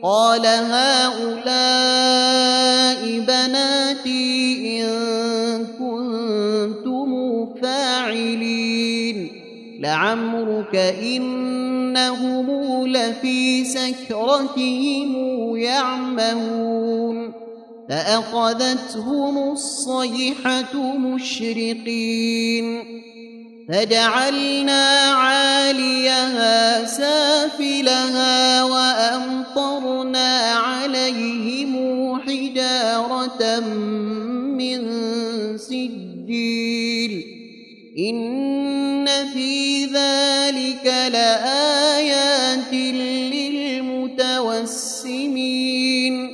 قال هؤلاء بناتي إن كنتم فاعلين لعمرك إنهم لفي سكرتهم يعمهون فأخذتهم الصيحة مشرقين فجعلنا عاليها سافلها وأمطرنا عليهم حجارة من سجيل إن في ذلك لآيات للمتوسمين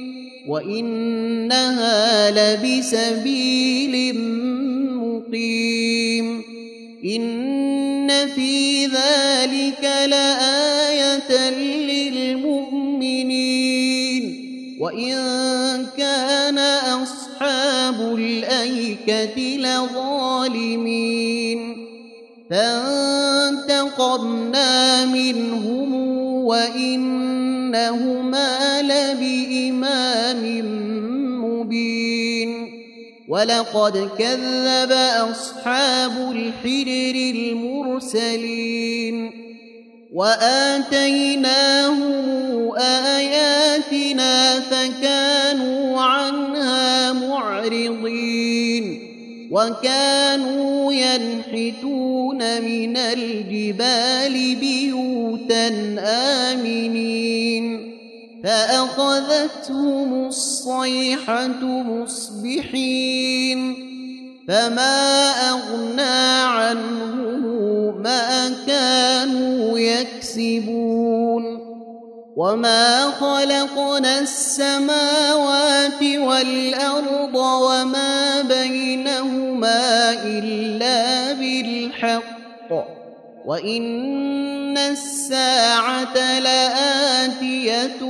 وإنها لبسبيل مقيم إن في ذلك لآية للمؤمنين وإن كان أصحاب الأيكة لظالمين فانتقمنا منهم وإنهما لبإمام مبين ولقد كذب أصحاب الحجر المرسلين وآتيناهم آياتنا فكانوا عنها معرضين وكانوا ينحتون من الجبال بيوتا آمنين فأخذتهم الصيحة مصبحين فما أغنى عنهم ما كانوا يكسبون وما خلقنا السماوات والأرض وما بينهما إلا بالحق وإن الساعة لآتية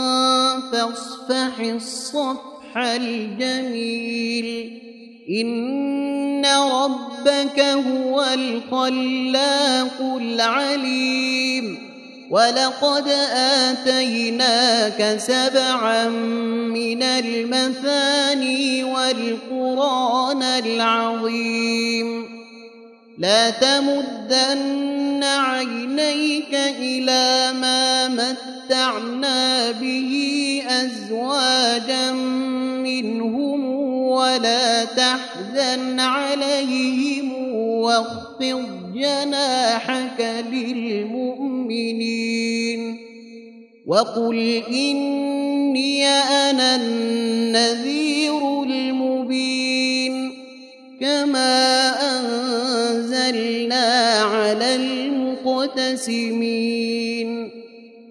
فاصفح الصفح الجميل إن ربك هو الخلاق العليم ولقد آتيناك 7 من المثاني والقرآن العظيم لا تمدن عينيك إلى ما متعنا به أزواجا منهم ولا تحزن عليهم واخفض جناحك للمؤمنين وقل إني أنا النذير المبين كما أنزلنا على المقتسمين